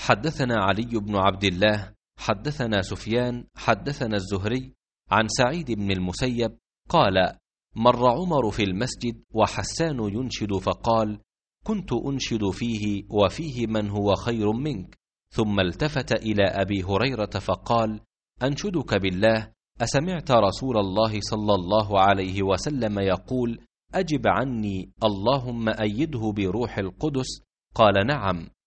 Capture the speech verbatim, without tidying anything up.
حدثنا علي بن عبد الله حدثنا سفيان حدثنا الزهري عن سعيد بن المسيب قال: مر عمر في المسجد وحسان ينشد فقال: كنت أنشد فيه وفيه من هو خير منك، ثم التفت إلى أبي هريرة فقال: أنشدك بالله، أسمعت رسول الله صلى الله عليه وسلم يقول: أجب عني اللهم أيده بروح القدس؟ قال: نعم.